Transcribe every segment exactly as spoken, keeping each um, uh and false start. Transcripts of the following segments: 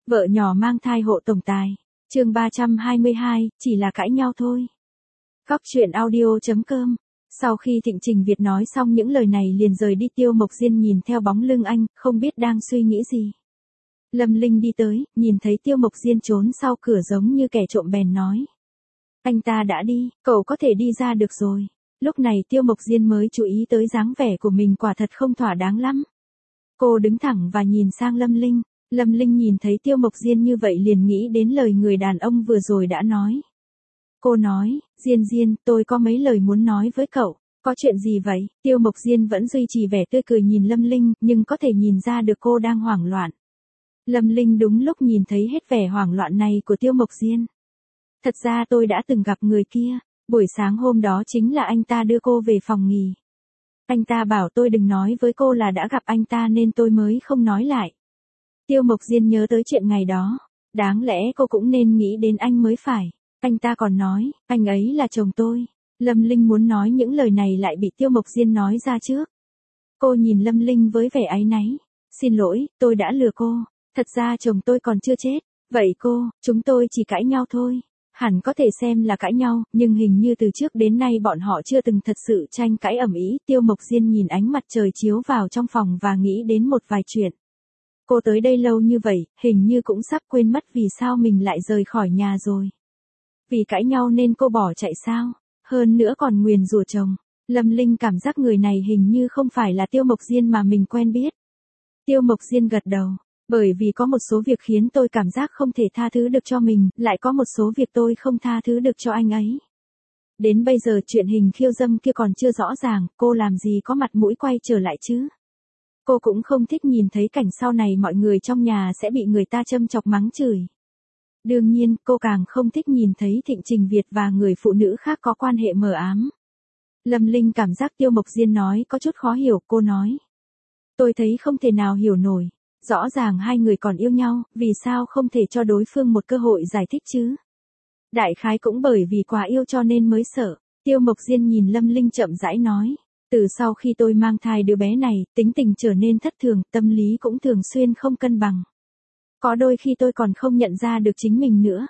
Vợ nhỏ mang thai hộ tổng tài. Chương ba trăm hai mươi hai, chỉ là cãi nhau thôi. Góc truyện audio chấm com. Sau khi Thịnh Trình Việt nói xong những lời này liền rời đi, Tiêu Mộc Diên nhìn theo bóng lưng anh, không biết đang suy nghĩ gì. Lâm Linh đi tới, nhìn thấy Tiêu Mộc Diên trốn sau cửa giống như kẻ trộm bèn nói. Anh ta đã đi, cậu có thể đi ra được rồi. Lúc này Tiêu Mộc Diên mới chú ý tới dáng vẻ của mình quả thật không thỏa đáng lắm. Cô đứng thẳng và nhìn sang Lâm Linh. Lâm Linh nhìn thấy Tiêu Mộc Diên như vậy liền nghĩ đến lời người đàn ông vừa rồi đã nói. Cô nói, Diên Diên, tôi có mấy lời muốn nói với cậu. Có chuyện gì vậy? Tiêu Mộc Diên vẫn duy trì vẻ tươi cười nhìn Lâm Linh, nhưng có thể nhìn ra được cô đang hoảng loạn. Lâm Linh đúng lúc nhìn thấy hết vẻ hoảng loạn này của Tiêu Mộc Diên. Thật ra tôi đã từng gặp người kia, buổi sáng hôm đó chính là anh ta đưa cô về phòng nghỉ. Anh ta bảo tôi đừng nói với cô là đã gặp anh ta nên tôi mới không nói lại. Tiêu Mộc Diên nhớ tới chuyện ngày đó, đáng lẽ cô cũng nên nghĩ đến anh mới phải. Anh ta còn nói, anh ấy là chồng tôi. Lâm Linh muốn nói những lời này lại bị Tiêu Mộc Diên nói ra trước. Cô nhìn Lâm Linh với vẻ áy náy. Xin lỗi, tôi đã lừa cô. Thật ra chồng tôi còn chưa chết. Vậy cô, chúng tôi chỉ cãi nhau thôi. Hẳn có thể xem là cãi nhau, nhưng hình như từ trước đến nay bọn họ chưa từng thật sự tranh cãi ầm ĩ. Tiêu Mộc Diên nhìn ánh mặt trời chiếu vào trong phòng và nghĩ đến một vài chuyện. Cô tới đây lâu như vậy, hình như cũng sắp quên mất vì sao mình lại rời khỏi nhà rồi. Vì cãi nhau nên cô bỏ chạy sao? Hơn nữa còn nguyền rủa chồng. Lâm Linh cảm giác người này hình như không phải là Tiêu Mộc Diên mà mình quen biết. Tiêu Mộc Diên gật đầu. Bởi vì có một số việc khiến tôi cảm giác không thể tha thứ được cho mình, lại có một số việc tôi không tha thứ được cho anh ấy. Đến bây giờ chuyện hình khiêu dâm kia còn chưa rõ ràng, cô làm gì có mặt mũi quay trở lại chứ? Cô cũng không thích nhìn thấy cảnh sau này mọi người trong nhà sẽ bị người ta châm chọc mắng chửi. Đương nhiên, cô càng không thích nhìn thấy Thịnh Trình Việt và người phụ nữ khác có quan hệ mờ ám. Lâm Linh cảm giác Tiêu Mộc Diên nói có chút khó hiểu, cô nói. Tôi thấy không thể nào hiểu nổi. Rõ ràng hai người còn yêu nhau, vì sao không thể cho đối phương một cơ hội giải thích chứ? Đại khái cũng bởi vì quá yêu cho nên mới sợ. Tiêu Mộc Diên nhìn Lâm Linh chậm rãi nói. Từ sau khi tôi mang thai đứa bé này, tính tình trở nên thất thường, tâm lý cũng thường xuyên không cân bằng. Có đôi khi tôi còn không nhận ra được chính mình nữa.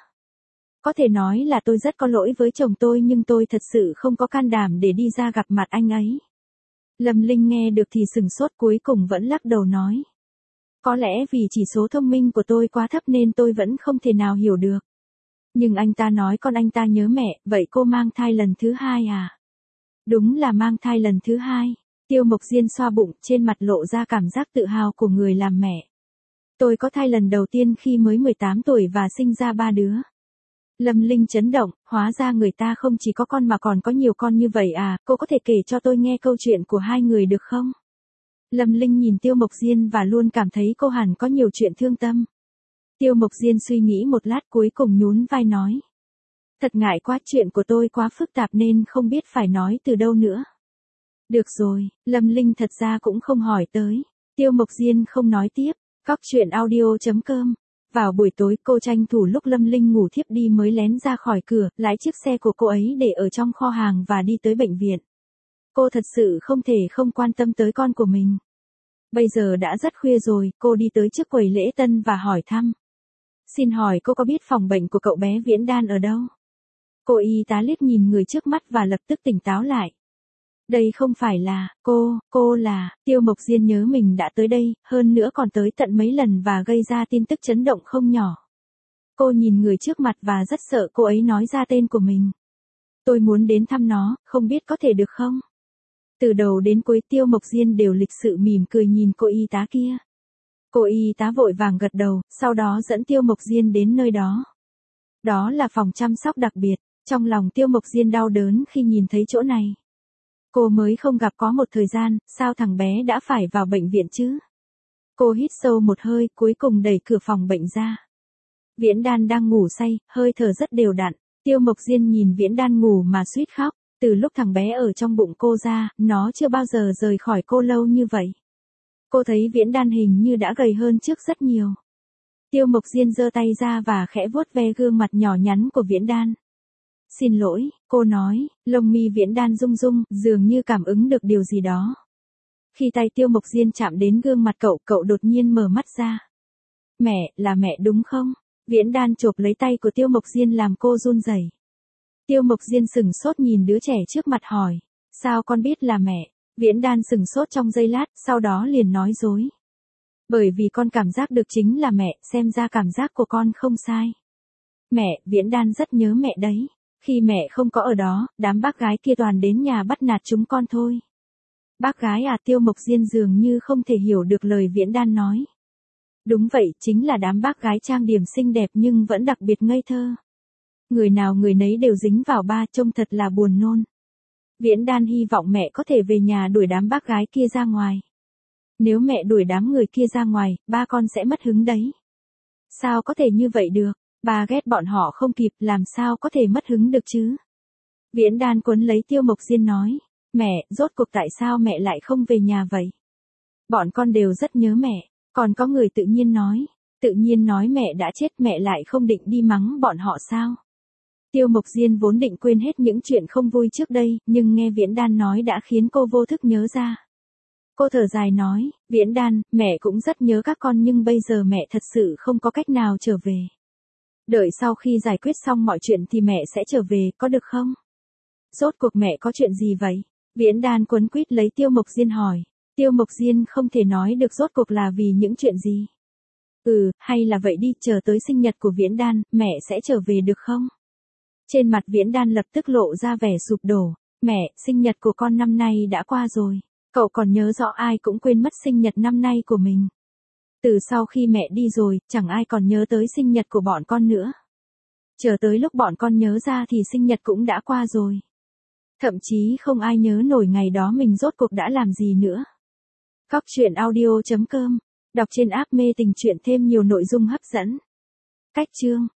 Có thể nói là tôi rất có lỗi với chồng tôi nhưng tôi thật sự không có can đảm để đi ra gặp mặt anh ấy. Lâm Linh nghe được thì sừng sốt, cuối cùng vẫn lắc đầu nói. Có lẽ vì chỉ số thông minh của tôi quá thấp nên tôi vẫn không thể nào hiểu được. Nhưng anh ta nói con anh ta nhớ mẹ, vậy cô mang thai lần thứ hai à? Đúng là mang thai lần thứ hai. Tiêu Mộc Diên xoa bụng, trên mặt lộ ra cảm giác tự hào của người làm mẹ. Tôi có thai lần đầu tiên khi mới mười tám tuổi và sinh ra ba đứa. Lâm Linh chấn động, hóa ra người ta không chỉ có con mà còn có nhiều con như vậy à, cô có thể kể cho tôi nghe câu chuyện của hai người được không? Lâm Linh nhìn Tiêu Mộc Diên và luôn cảm thấy cô hẳn có nhiều chuyện thương tâm. Tiêu Mộc Diên suy nghĩ một lát cuối cùng nhún vai nói. Thật ngại quá, chuyện của tôi quá phức tạp nên không biết phải nói từ đâu nữa. Được rồi, Lâm Linh thật ra cũng không hỏi tới. Tiêu Mộc Diên không nói tiếp. Góc truyện audio chấm com. Vào buổi tối cô tranh thủ lúc Lâm Linh ngủ thiếp đi mới lén ra khỏi cửa, lái chiếc xe của cô ấy để ở trong kho hàng và đi tới bệnh viện. Cô thật sự không thể không quan tâm tới con của mình. Bây giờ đã rất khuya rồi, cô đi tới trước quầy lễ tân và hỏi thăm. Xin hỏi cô có biết phòng bệnh của cậu bé Viễn Đan ở đâu? Cô y tá liếc nhìn người trước mắt và lập tức tỉnh táo lại. Đây không phải là, cô, cô là, Tiêu Mộc Diên nhớ mình đã tới đây, hơn nữa còn tới tận mấy lần và gây ra tin tức chấn động không nhỏ. Cô nhìn người trước mặt và rất sợ cô ấy nói ra tên của mình. Tôi muốn đến thăm nó, không biết có thể được không? Từ đầu đến cuối Tiêu Mộc Diên đều lịch sự mỉm cười nhìn cô y tá kia. Cô y tá vội vàng gật đầu, sau đó dẫn Tiêu Mộc Diên đến nơi đó. Đó là phòng chăm sóc đặc biệt, trong lòng Tiêu Mộc Diên đau đớn khi nhìn thấy chỗ này. Cô mới không gặp có một thời gian, sao thằng bé đã phải vào bệnh viện chứ? Cô hít sâu một hơi, cuối cùng đẩy cửa phòng bệnh ra. Viễn Đan đang ngủ say, hơi thở rất đều đặn. Tiêu Mộc Diên nhìn Viễn Đan ngủ mà suýt khóc. Từ lúc thằng bé ở trong bụng cô ra, nó chưa bao giờ rời khỏi cô lâu như vậy. Cô thấy Viễn Đan hình như đã gầy hơn trước rất nhiều. Tiêu Mộc Diên giơ tay ra và khẽ vuốt ve gương mặt nhỏ nhắn của Viễn Đan. Xin lỗi, cô nói, lông mi Viễn Đan rung rung, dường như cảm ứng được điều gì đó. Khi tay Tiêu Mộc Diên chạm đến gương mặt cậu, cậu đột nhiên mở mắt ra. Mẹ, là mẹ đúng không? Viễn Đan chộp lấy tay của Tiêu Mộc Diên làm cô run rẩy. Tiêu Mộc Diên sừng sốt nhìn đứa trẻ trước mặt hỏi. Sao con biết là mẹ? Viễn Đan sừng sốt trong giây lát, sau đó liền nói dối. Bởi vì con cảm giác được chính là mẹ, xem ra cảm giác của con không sai. Mẹ, Viễn Đan rất nhớ mẹ đấy. Khi mẹ không có ở đó, đám bác gái kia toàn đến nhà bắt nạt chúng con thôi. Bác gái à? Tiêu Mộc Diên dường như không thể hiểu được lời Viễn Đan nói. Đúng vậy, chính là đám bác gái trang điểm xinh đẹp nhưng vẫn đặc biệt ngây thơ. Người nào người nấy đều dính vào ba, trông thật là buồn nôn. Viễn Đan hy vọng mẹ có thể về nhà đuổi đám bác gái kia ra ngoài. Nếu mẹ đuổi đám người kia ra ngoài, ba con sẽ mất hứng đấy. Sao có thể như vậy được? Ba ghét bọn họ không kịp, làm sao có thể mất hứng được chứ? Viễn Đan quấn lấy Tiêu Mộc Diên nói. Mẹ, rốt cuộc tại sao mẹ lại không về nhà vậy? Bọn con đều rất nhớ mẹ. Còn có người tự nhiên nói. Tự nhiên nói mẹ đã chết, mẹ lại không định đi mắng bọn họ sao? Tiêu Mộc Diên vốn định quên hết những chuyện không vui trước đây, nhưng nghe Viễn Đan nói đã khiến cô vô thức nhớ ra. Cô thở dài nói, Viễn Đan, mẹ cũng rất nhớ các con nhưng bây giờ mẹ thật sự không có cách nào trở về. Đợi sau khi giải quyết xong mọi chuyện thì mẹ sẽ trở về, có được không? Rốt cuộc mẹ có chuyện gì vậy? Viễn Đan quấn quýt lấy Tiêu Mộc Diên hỏi. Tiêu Mộc Diên không thể nói được rốt cuộc là vì những chuyện gì. Ừ, hay là vậy đi, chờ tới sinh nhật của Viễn Đan, mẹ sẽ trở về được không? Trên mặt Viễn Đan lập tức lộ ra vẻ sụp đổ. Mẹ, sinh nhật của con năm nay đã qua rồi. Cậu còn nhớ rõ ai cũng quên mất sinh nhật năm nay của mình. Từ sau khi mẹ đi rồi, chẳng ai còn nhớ tới sinh nhật của bọn con nữa. Chờ tới lúc bọn con nhớ ra thì sinh nhật cũng đã qua rồi. Thậm chí không ai nhớ nổi ngày đó mình rốt cuộc đã làm gì nữa. Cóc truyện audio chấm com. Đọc trên app Mê Tình Truyện thêm nhiều nội dung hấp dẫn. Cách chương